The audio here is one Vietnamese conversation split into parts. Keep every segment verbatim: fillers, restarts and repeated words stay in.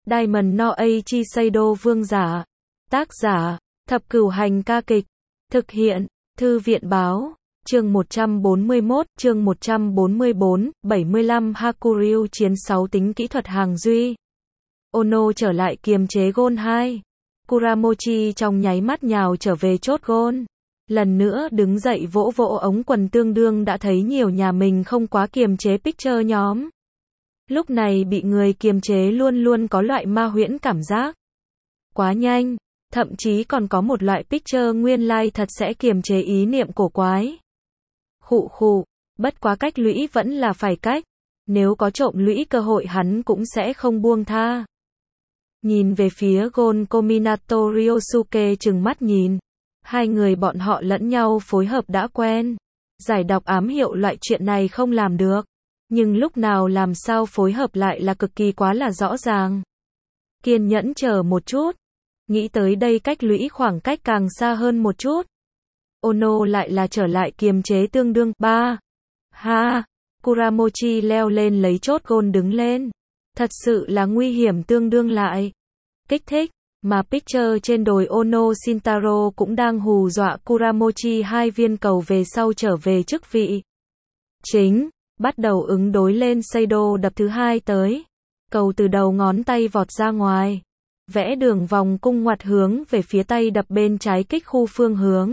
Diamond no Eiichi Seido vương giả. Tác giả, Thập Cửu Hành ca kịch. Thực hiện, Thư viện báo. Chương một trăm bốn mươi mốt, chương một trăm bốn mươi bốn, bảy mươi lăm Hakuryu chiến sáu tính kỹ thuật hàng duy. Ono trở lại kiềm chế gôn hai. Kuramochi trong nháy mắt nhào trở về chốt gôn. Lần nữa đứng dậy vỗ vỗ ống quần tương đương đã thấy nhiều nhà mình không quá kiềm chế picture nhóm. Lúc này bị người kiềm chế luôn luôn có loại ma huyễn cảm giác. Quá nhanh, thậm chí còn có một loại picture nguyên lai like thật sẽ kiềm chế ý niệm cổ quái. Khụ khụ, bất quá cách lũy vẫn là phải cách. Nếu có trộm lũy cơ hội hắn cũng sẽ không buông tha. Nhìn về phía Gon Kominato Ryosuke trừng mắt nhìn. Hai người bọn họ lẫn nhau phối hợp đã quen. Giải đọc ám hiệu loại chuyện này không làm được. Nhưng lúc nào làm sao phối hợp lại là cực kỳ quá là rõ ràng. Kiên nhẫn chờ một chút. Nghĩ tới đây cách lũy khoảng cách càng xa hơn một chút. Ono lại là trở lại kiềm chế tương đương. Ba. Ha. Kuramochi leo lên lấy chốt gôn đứng lên. Thật sự là nguy hiểm tương đương lại. Kích thích. Mà picture trên đồi Ono Shintaro cũng đang hù dọa Kuramochi hai viên cầu về sau trở về chức vị. Chính. Bắt đầu ứng đối lên Seido đập thứ hai tới. Cầu từ đầu ngón tay vọt ra ngoài. Vẽ đường vòng cung ngoặt hướng về phía tay đập bên trái kích khu phương hướng.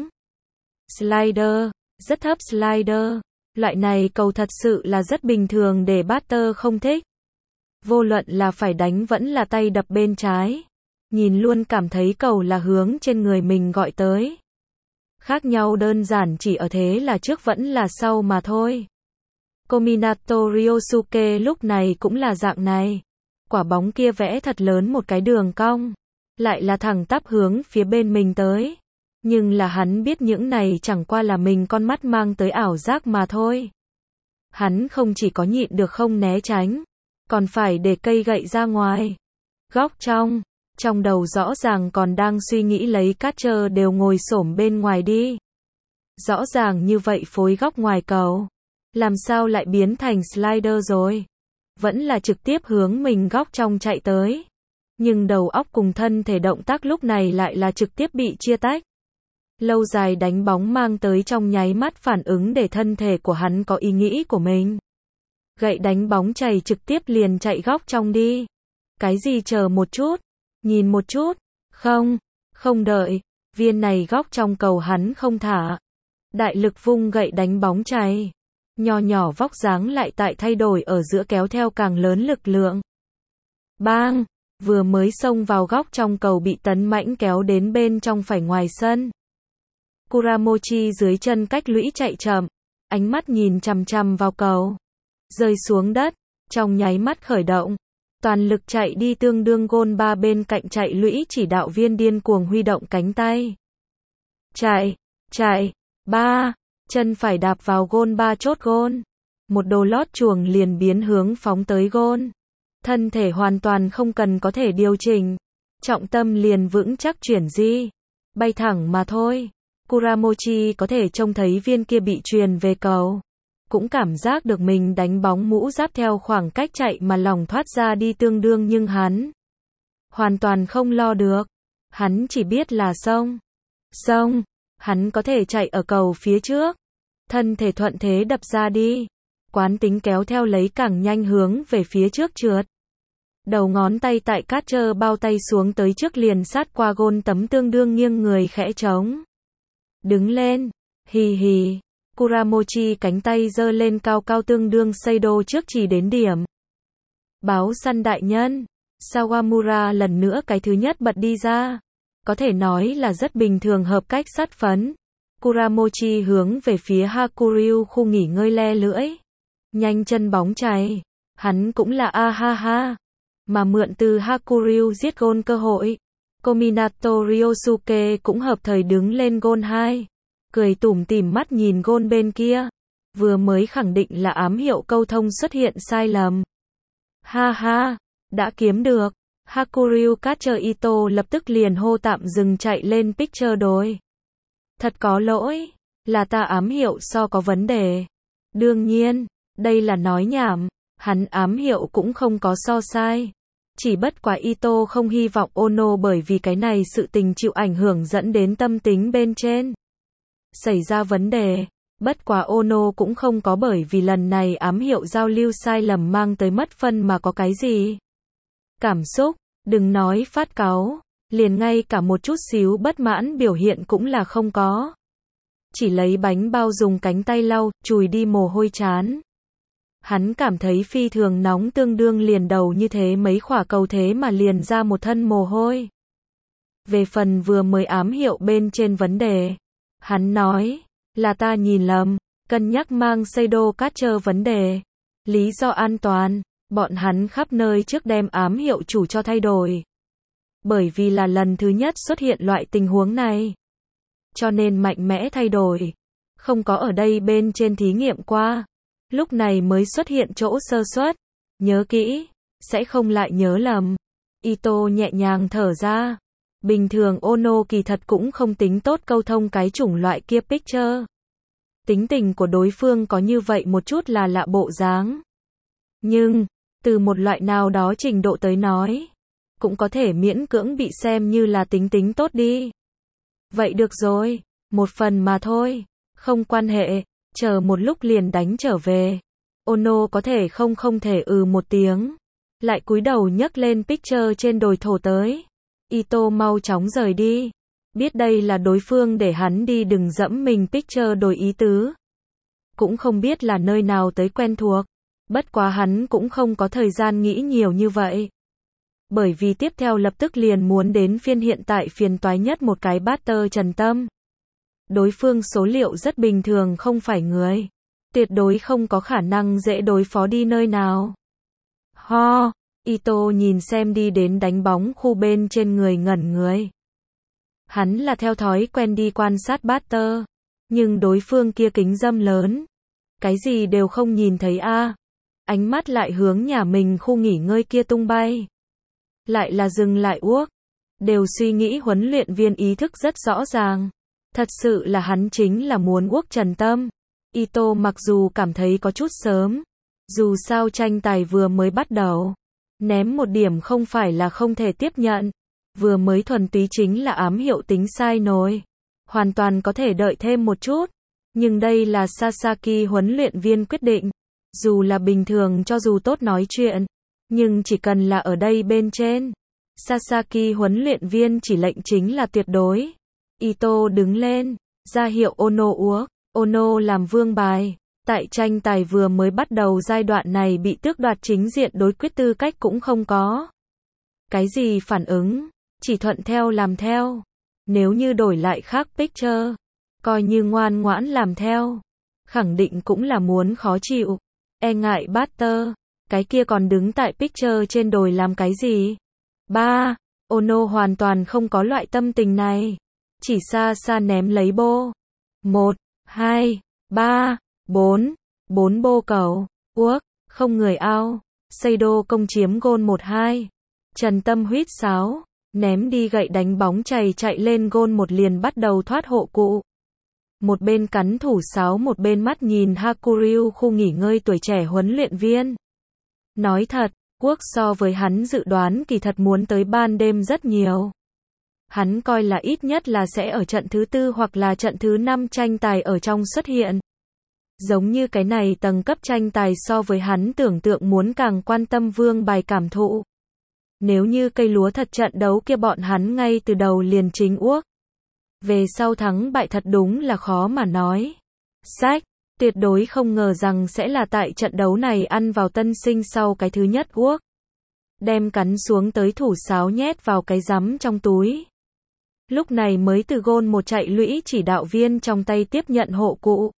Slider. Rất thấp slider. Loại này cầu thật sự là rất bình thường để batter không thích. Vô luận là phải đánh vẫn là tay đập bên trái. Nhìn luôn cảm thấy cầu là hướng trên người mình gọi tới. Khác nhau đơn giản chỉ ở thế là trước vẫn là sau mà thôi. Kominato Ryosuke lúc này cũng là dạng này. Quả bóng kia vẽ thật lớn một cái đường cong. Lại là thẳng tắp hướng phía bên mình tới. Nhưng là hắn biết những này chẳng qua là mình con mắt mang tới ảo giác mà thôi. Hắn không chỉ có nhịn được không né tránh. Còn phải để cây gậy ra ngoài. Góc trong. Trong đầu rõ ràng còn đang suy nghĩ lấy catcher đều ngồi xổm bên ngoài đi. Rõ ràng như vậy phối góc ngoài cầu. Làm sao lại biến thành slider rồi? Vẫn là trực tiếp hướng mình góc trong chạy tới. Nhưng đầu óc cùng thân thể động tác lúc này lại là trực tiếp bị chia tách. Lâu dài đánh bóng mang tới trong nháy mắt phản ứng để thân thể của hắn có ý nghĩ của mình. Gậy đánh bóng chày trực tiếp liền chạy góc trong đi. Cái gì chờ một chút? Nhìn một chút? Không, không đợi. Viên này góc trong cầu hắn không thả. Đại lực vung gậy đánh bóng chày. Nho nhỏ vóc dáng lại tại thay đổi ở giữa kéo theo càng lớn lực lượng. Bang! Vừa mới xông vào góc trong cầu bị tấn mãnh kéo đến bên trong phải ngoài sân. Kuramochi dưới chân cách lũy chạy chậm. Ánh mắt nhìn chằm chằm vào cầu. Rơi xuống đất. Trong nháy mắt khởi động. Toàn lực chạy đi tương đương gôn ba bên cạnh chạy lũy chỉ đạo viên điên cuồng huy động cánh tay. Chạy! Chạy! Ba! Chân phải đạp vào gôn ba chốt gôn. Một đồ lót chuồng liền biến hướng phóng tới gôn. Thân thể hoàn toàn không cần có thể điều chỉnh. Trọng tâm liền vững chắc chuyển di. Bay thẳng mà thôi. Kuramochi có thể trông thấy viên kia bị truyền về cầu. Cũng cảm giác được mình đánh bóng mũ giáp theo khoảng cách chạy mà lòng thoát ra đi tương đương nhưng hắn. Hoàn toàn không lo được. Hắn chỉ biết là xông. Xông. Hắn có thể chạy ở cầu phía trước. Thân thể thuận thế đập ra đi. Quán tính kéo theo lấy càng nhanh hướng về phía trước trượt. Đầu ngón tay tại catcher bao tay xuống tới trước liền sát qua gôn tấm tương đương nghiêng người khẽ trống. Đứng lên. Hì hì. Kuramochi cánh tay giơ lên cao cao tương đương Seido trước chỉ đến điểm. Báo săn đại nhân. Sawamura lần nữa cái thứ nhất bật đi ra. Có thể nói là rất bình thường hợp cách sát phấn. Kuramochi hướng về phía Hakuryu khu nghỉ ngơi le lưỡi. Nhanh chân bóng chày. Hắn cũng là a ha ha. Mà mượn từ Hakuryu giết gôn cơ hội. Kominato Ryosuke cũng hợp thời đứng lên gôn hai. Cười tủm tỉm mắt nhìn gôn bên kia. Vừa mới khẳng định là ám hiệu câu thông xuất hiện sai lầm. Ha ha. Đã kiếm được. Hakuryu catcher Ito lập tức liền hô tạm dừng chạy lên picture đồi. Thật có lỗi. Là ta ám hiệu so có vấn đề. Đương nhiên. Đây là nói nhảm. Hắn ám hiệu cũng không có so sai. Chỉ bất quá Ito không hy vọng Ono bởi vì cái này sự tình chịu ảnh hưởng dẫn đến tâm tính bên trên xảy ra vấn đề. Bất quá Ono cũng không có bởi vì lần này ám hiệu giao lưu sai lầm mang tới mất phân mà có cái gì cảm xúc, đừng nói phát cáu, liền ngay cả một chút xíu bất mãn biểu hiện cũng là không có. Chỉ lấy bánh bao dùng cánh tay lau, chùi đi mồ hôi chán. Hắn cảm thấy phi thường nóng, tương đương liền đầu như thế mấy khỏa cầu thế mà liền ra một thân mồ hôi. Về phần vừa mới ám hiệu bên trên vấn đề, hắn nói, là ta nhìn lầm, cân nhắc mang Seido Catcher vấn đề. Lý do an toàn, bọn hắn khắp nơi trước đem ám hiệu chủ cho thay đổi. Bởi vì là lần thứ nhất xuất hiện loại tình huống này. Cho nên mạnh mẽ thay đổi. Không có ở đây bên trên thí nghiệm qua. Lúc này mới xuất hiện chỗ sơ suất. Nhớ kỹ, sẽ không lại nhớ lầm. Ito nhẹ nhàng thở ra. Bình thường Ono kỳ thật cũng không tính tốt câu thông cái chủng loại kia picture. Tính tình của đối phương có như vậy một chút là lạ bộ dáng. Nhưng, từ một loại nào đó trình độ tới nói, cũng có thể miễn cưỡng bị xem như là tính tính tốt đi. Vậy được rồi, một phần mà thôi, không quan hệ, chờ một lúc liền đánh trở về. Ono có thể không không thể ừ một tiếng, lại cúi đầu nhấc lên picture trên đồi thổ tới. Ito mau chóng rời đi, biết đây là đối phương để hắn đi đừng dẫm mình picture đổi ý tứ. Cũng không biết là nơi nào tới quen thuộc, bất quá hắn cũng không có thời gian nghĩ nhiều như vậy. Bởi vì tiếp theo lập tức liền muốn đến phiên hiện tại phiền toái nhất một cái batter Trần Tâm. Đối phương số liệu rất bình thường không phải người. Tuyệt đối không có khả năng dễ đối phó đi nơi nào. Ho, Ito nhìn xem đi đến đánh bóng khu bên trên người ngẩn người. Hắn là theo thói quen đi quan sát batter. Nhưng đối phương kia kính dâm lớn. Cái gì đều không nhìn thấy a. À. Ánh mắt lại hướng nhà mình khu nghỉ ngơi kia tung bay. Lại là dừng lại uốc. Đều suy nghĩ huấn luyện viên ý thức rất rõ ràng. Thật sự là hắn chính là muốn uốc Trần Tâm. Ito mặc dù cảm thấy có chút sớm. Dù sao tranh tài vừa mới bắt đầu. Ném một điểm không phải là không thể tiếp nhận. Vừa mới thuần túy chính là ám hiệu tính sai nồi. Hoàn toàn có thể đợi thêm một chút. Nhưng đây là Sasaki huấn luyện viên quyết định. Dù là bình thường cho dù tốt nói chuyện. Nhưng chỉ cần là ở đây bên trên. Sasaki huấn luyện viên chỉ lệnh chính là tuyệt đối. Ito đứng lên. Ra hiệu Ono uống. Ono làm vương bài. Tại tranh tài vừa mới bắt đầu giai đoạn này bị tước đoạt chính diện đối quyết tư cách cũng không có. Cái gì phản ứng. Chỉ thuận theo làm theo. Nếu như đổi lại khác picture. Coi như ngoan ngoãn làm theo. Khẳng định cũng là muốn khó chịu. E ngại batter. Cái kia còn đứng tại picture trên đồi làm cái gì? Ba. Ono hoàn toàn không có loại tâm tình này. Chỉ xa xa ném lấy bô. Một, hai, ba, bốn. Bốn bô cầu. Uốc. Không người ao. Seido công chiếm gôn một hai. Trần Tâm huýt sáo. Ném đi gậy đánh bóng chày chạy lên gôn một liền bắt đầu thoát hộ cụ. Một bên cắn thủ sáo một bên mắt nhìn Hakuryu khu nghỉ ngơi tuổi trẻ huấn luyện viên. Nói thật, quốc so với hắn dự đoán kỳ thật muốn tới ban đêm rất nhiều. Hắn coi là ít nhất là sẽ ở trận thứ tư hoặc là trận thứ năm tranh tài ở trong xuất hiện. Giống như cái này tầng cấp tranh tài so với hắn tưởng tượng muốn càng quan tâm vương bài cảm thụ. Nếu như cây lúa thật trận đấu kia bọn hắn ngay từ đầu liền chính uốc. Về sau thắng bại thật đúng là khó mà nói. Sách, tuyệt đối không ngờ rằng sẽ là tại trận đấu này ăn vào tân sinh sau cái thứ nhất uốc. Đem cắn xuống tới thủ sáo nhét vào cái rắm trong túi. Lúc này mới từ gôn một chạy lũy chỉ đạo viên trong tay tiếp nhận hộ cụ.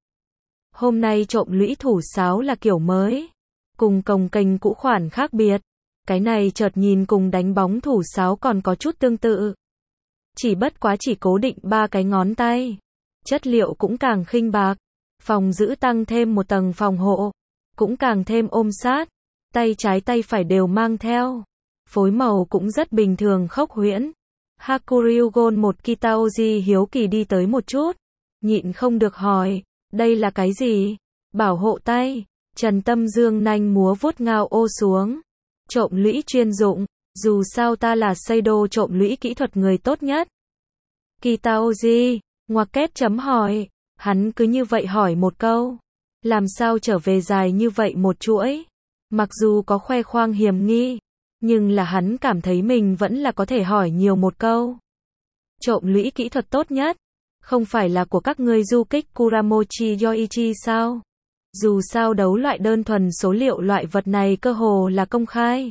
Hôm nay trộm lũy thủ sáo là kiểu mới. Cùng cồng kềnh cũ khoản khác biệt. Cái này chợt nhìn cùng đánh bóng thủ sáo còn có chút tương tự. Chỉ bất quá chỉ cố định ba cái ngón tay. Chất liệu cũng càng khinh bạc. Phòng giữ tăng thêm một tầng phòng hộ. Cũng càng thêm ôm sát. Tay trái tay phải đều mang theo. Phối màu cũng rất bình thường khốc huyễn. Hakuryu Gon một Kitaoji hiếu kỳ đi tới một chút. Nhịn không được hỏi. Đây là cái gì? Bảo hộ tay. Trần Tâm dương nanh múa vuốt ngao ô xuống. Trộm lũy chuyên dụng. Dù sao ta là Seido trộm lũy kỹ thuật người tốt nhất. Kitaoji, ngoặc kép chấm hỏi. Hắn cứ như vậy hỏi một câu. Làm sao trở về dài như vậy một chuỗi? Mặc dù có khoe khoang hiểm nghi, nhưng là hắn cảm thấy mình vẫn là có thể hỏi nhiều một câu. Trộm lũy kỹ thuật tốt nhất, không phải là của các ngươi du kích Kuramochi Yoichi sao? Dù sao đấu loại đơn thuần số liệu loại vật này cơ hồ là công khai.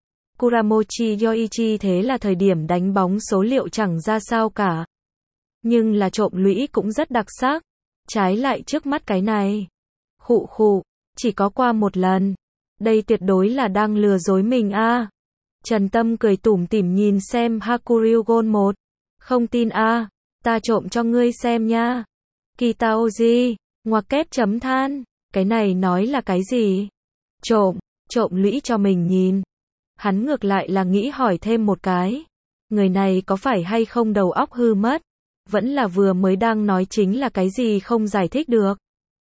Kuramochi Yoichi thế là thời điểm đánh bóng số liệu chẳng ra sao cả. Nhưng là trộm lũy cũng rất đặc sắc. Trái lại trước mắt cái này. Khụ khụ, chỉ có qua một lần. Đây tuyệt đối là đang lừa dối mình a. À. Trần Tâm cười tủm tỉm nhìn xem Hakuryu Gon một. Không tin a, à, ta trộm cho ngươi xem nha. Kitaoji, ngoặc kép chấm than. Cái này nói là cái gì? Trộm, trộm lũy cho mình nhìn. Hắn ngược lại là nghĩ hỏi thêm một cái. Người này có phải hay không đầu óc hư mất? Vẫn là vừa mới đang nói chính là cái gì không giải thích được.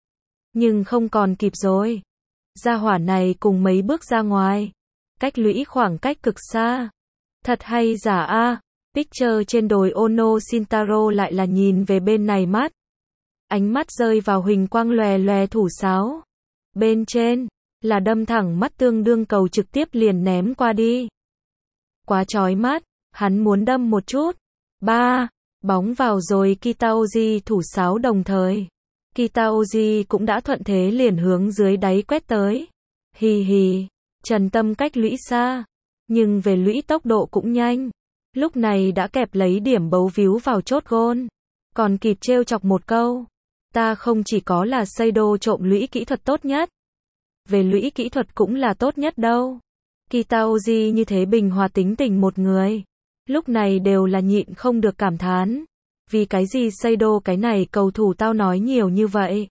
Nhưng không còn kịp rồi. Gia hỏa này cùng mấy bước ra ngoài. Cách lũy khoảng cách cực xa. Thật hay giả a? À? Picture trên đồi Ono Shintaro lại là nhìn về bên này mắt. Ánh mắt rơi vào huỳnh quang lòe lòe thủ sáo. Bên trên là đâm thẳng mắt tương đương cầu trực tiếp liền ném qua đi. Quá chói mắt, hắn muốn đâm một chút. Ba, bóng vào rồi Kitaoji thủ sáo đồng thời. Kitaoji cũng đã thuận thế liền hướng dưới đáy quét tới. Hì hì, Trần Tâm cách lũy xa, nhưng về lũy tốc độ cũng nhanh. Lúc này đã kẹp lấy điểm bấu víu vào chốt gôn. Còn kịp trêu chọc một câu. Ta không chỉ có là Seido trộm lũy kỹ thuật tốt nhất. Về lũy kỹ thuật cũng là tốt nhất đâu. Kitaoji như thế bình hòa tính tình một người. Lúc này đều là nhịn không được cảm thán. Vì cái gì Seido cái này cầu thủ tao nói nhiều như vậy.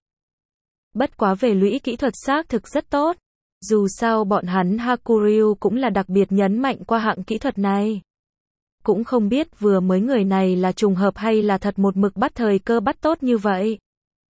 Bất quá về lũy kỹ thuật xác thực rất tốt. Dù sao bọn hắn Hakuryu cũng là đặc biệt nhấn mạnh qua hạng kỹ thuật này. Cũng không biết vừa mới người này là trùng hợp hay là thật một mực bắt thời cơ bắt tốt như vậy.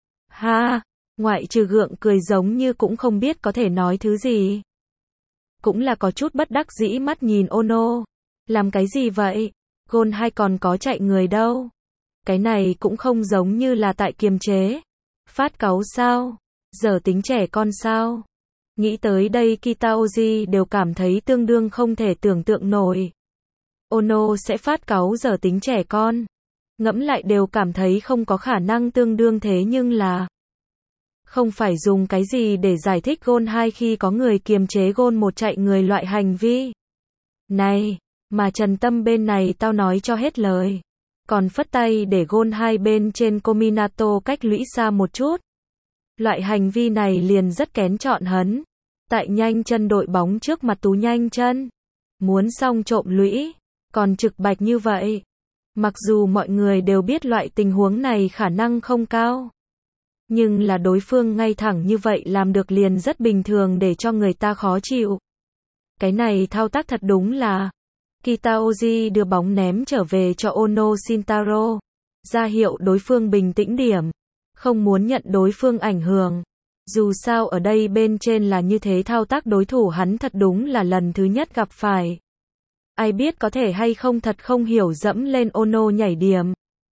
Ha, ngoại trừ gượng cười giống như cũng không biết có thể nói thứ gì. Cũng là có chút bất đắc dĩ mắt nhìn Ono. Làm cái gì vậy? Gôn hai còn có chạy người đâu. Cái này cũng không giống như là tại kiềm chế. Phát cáu sao? Giờ tính trẻ con sao? Nghĩ tới đây Kitaoji đều cảm thấy tương đương không thể tưởng tượng nổi. Ono sẽ phát cáu giờ tính trẻ con. Ngẫm lại đều cảm thấy không có khả năng tương đương thế nhưng là không phải dùng cái gì để giải thích gôn hai khi có người kiềm chế gôn một chạy người loại hành vi. Này, mà Trần Tâm bên này tao nói cho hết lời. Còn phất tay để gôn hai bên trên Kominato cách lũy xa một chút. Loại hành vi này liền rất kén chọn hấn. Tại nhanh chân đội bóng trước mặt Tú nhanh chân. Muốn xong trộm lũy. Còn trực bạch như vậy. Mặc dù mọi người đều biết loại tình huống này khả năng không cao. Nhưng là đối phương ngay thẳng như vậy làm được liền rất bình thường để cho người ta khó chịu. Cái này thao tác thật đúng là. Kitaoji đưa bóng ném trở về cho Ono Shintaro. Ra hiệu đối phương bình tĩnh điểm. Không muốn nhận đối phương ảnh hưởng. Dù sao ở đây bên trên là như thế thao tác đối thủ hắn thật đúng là lần thứ nhất gặp phải. Ai biết có thể hay không thật không hiểu dẫm lên Ono nhảy điểm.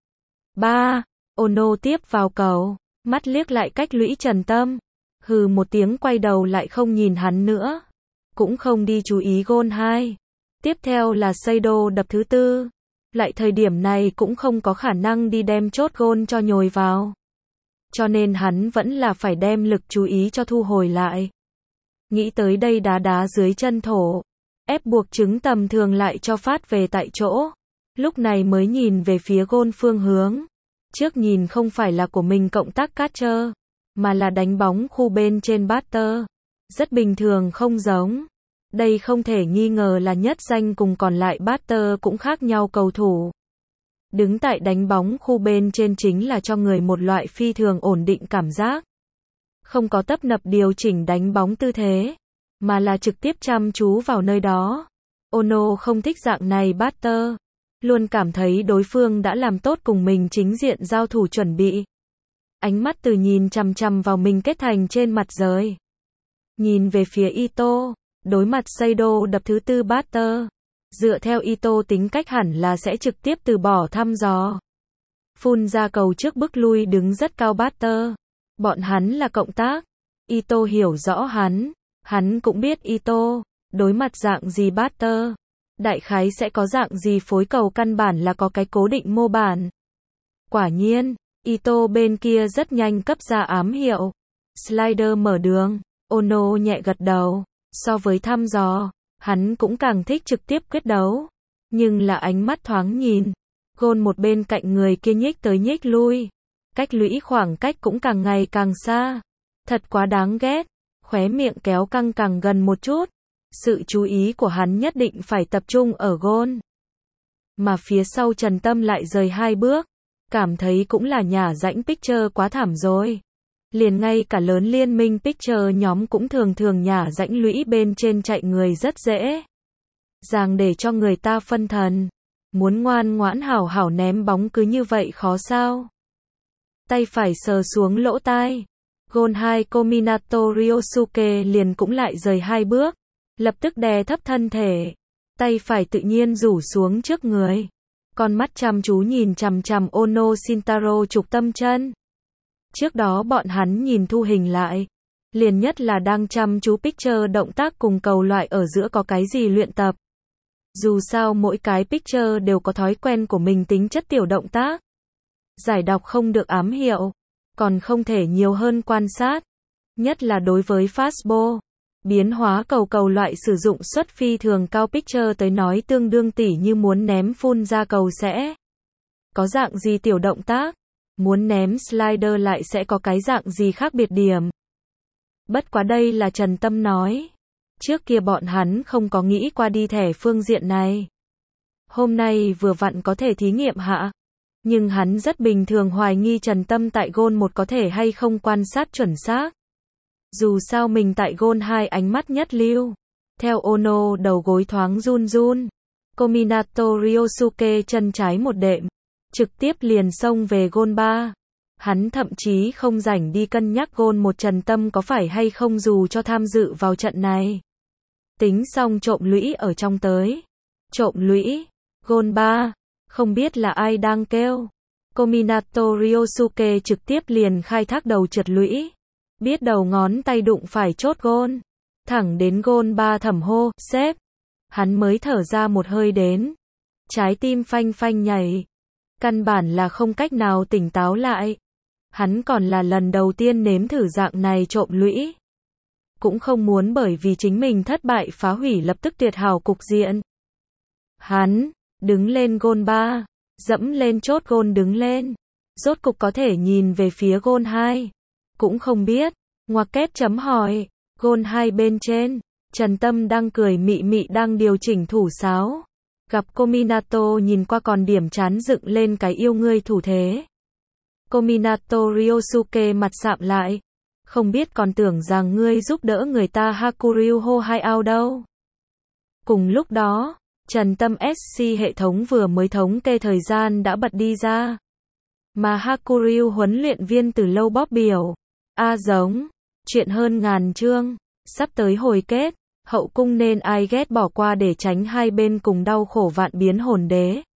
Ba, Ono tiếp vào cầu. Mắt liếc lại cách lũy Trần Tâm. Hừ một tiếng quay đầu lại không nhìn hắn nữa. Cũng không đi chú ý gôn hai. Tiếp theo là Seido đập thứ tư. Lại thời điểm này cũng không có khả năng đi đem chốt gôn cho nhồi vào. Cho nên hắn vẫn là phải đem lực chú ý cho thu hồi lại. Nghĩ tới đây đá đá dưới chân thổ. Ép buộc trứng tầm thường lại cho phát về tại chỗ. Lúc này mới nhìn về phía gôn phương hướng. Trước nhìn không phải là của mình cộng tác catcher, mà là đánh bóng khu bên trên batter. Rất bình thường không giống. Đây không thể nghi ngờ là nhất danh cùng còn lại batter cũng khác nhau cầu thủ. Đứng tại đánh bóng khu bên trên chính là cho người một loại phi thường ổn định cảm giác. Không có tấp nập điều chỉnh đánh bóng tư thế, mà là trực tiếp chăm chú vào nơi đó. Ono không thích dạng này batter. Luôn cảm thấy đối phương đã làm tốt cùng mình chính diện giao thủ chuẩn bị. Ánh mắt từ nhìn chằm chằm vào mình kết thành trên mặt rời. Nhìn về phía Ito, đối mặt Seido đập thứ tư batter. Dựa theo Ito tính cách hẳn là sẽ trực tiếp từ bỏ thăm dò. Phun ra cầu trước bức lui đứng rất cao Butter. Bọn hắn là cộng tác. Ito hiểu rõ hắn. Hắn cũng biết Ito. Đối mặt dạng gì Butter. Đại khái sẽ có dạng gì phối cầu căn bản là có cái cố định mô bản. Quả nhiên, Ito bên kia rất nhanh cấp ra ám hiệu. Slider mở đường. Ono nhẹ gật đầu. So với thăm dò, hắn cũng càng thích trực tiếp quyết đấu. Nhưng là ánh mắt thoáng nhìn. Gôn một bên cạnh người kia nhích tới nhích lui. Cách lũy khoảng cách cũng càng ngày càng xa. Thật quá đáng ghét. Khóe miệng kéo căng càng gần một chút. Sự chú ý của hắn nhất định phải tập trung ở Gôn. Mà phía sau Trần Tâm lại rời hai bước. Cảm thấy cũng là nhà rãnh Picture quá thảm rồi. Liền ngay cả lớn liên minh Picture nhóm cũng thường thường nhà rãnh lũy bên trên chạy người rất dễ dàng để cho người ta phân thần. Muốn ngoan ngoãn hảo hảo ném bóng cứ như vậy khó sao? Tay phải sờ xuống lỗ tai. Gôn hai Kominato Ryosuke liền cũng lại rời hai bước. Lập tức đè thấp thân thể. Tay phải tự nhiên rủ xuống trước người. Con mắt chăm chú nhìn chằm chằm Ono Shintaro trục tâm chân. Trước đó bọn hắn nhìn thu hình lại. Liền nhất là đang chăm chú Picture động tác cùng cầu loại ở giữa có cái gì luyện tập. Dù sao mỗi cái Picture đều có thói quen của mình tính chất tiểu động tác. Giải đọc không được ám hiệu. Còn không thể nhiều hơn quan sát. Nhất là đối với fastball. Biến hóa cầu cầu loại sử dụng suất phi thường cao Picture tới nói tương đương tỉ như muốn ném phun ra cầu sẽ có dạng gì tiểu động tác. Muốn ném slider lại sẽ có cái dạng gì khác biệt điểm. Bất quá đây là Trần Tâm nói. Trước kia bọn hắn không có nghĩ qua đi thẻ phương diện này. Hôm nay vừa vặn có thể thí nghiệm hạ. Nhưng hắn rất bình thường hoài nghi Trần Tâm tại Gôn một có thể hay không quan sát chuẩn xác. Dù sao mình tại Gôn hai ánh mắt nhất lưu. Theo Ono đầu gối thoáng run run. Kominato Ryosuke chân trái một đệm. Trực tiếp liền xông về Gôn ba. Hắn thậm chí không rảnh đi cân nhắc Gôn một Trần Tâm có phải hay không dù cho tham dự vào trận này. Tính xong trộm lũy ở trong tới. Trộm lũy. Gôn ba. Không biết là ai đang kêu. Kominato Ryosuke trực tiếp liền khai thác đầu trượt lũy. Biết đầu ngón tay đụng phải chốt Gôn. Thẳng đến Gôn ba thầm hô, xếp. Hắn mới thở ra một hơi đến. Trái tim phanh phanh nhảy. Căn bản là không cách nào tỉnh táo lại. Hắn còn là lần đầu tiên nếm thử dạng này trộm lũy. Cũng không muốn bởi vì chính mình thất bại phá hủy lập tức tuyệt hảo cục diện. Hắn đứng lên Gôn ba, dẫm lên chốt Gôn đứng lên. Rốt cục có thể nhìn về phía Gôn hai. Cũng không biết, ngoặc kép chấm hỏi, Gôn hai bên trên, Trần Tâm đang cười mị mị đang điều chỉnh thủ sáo. Gặp Kominato nhìn qua còn điểm chán dựng lên cái yêu ngươi thủ thế. Kominato Ryosuke mặt sạm lại. Không biết còn tưởng rằng ngươi giúp đỡ người ta Hakuryu hô hai ao đâu. Cùng lúc đó, Trần Tâm ét xê hệ thống vừa mới thống kê thời gian đã bật đi ra. Mà Hakuryu huấn luyện viên từ lâu bóp biểu. A giống. Chuyện hơn ngàn chương. Sắp tới hồi kết. Hậu cung nên ai ghét bỏ qua để tránh hai bên cùng đau khổ vạn biến hồn đế.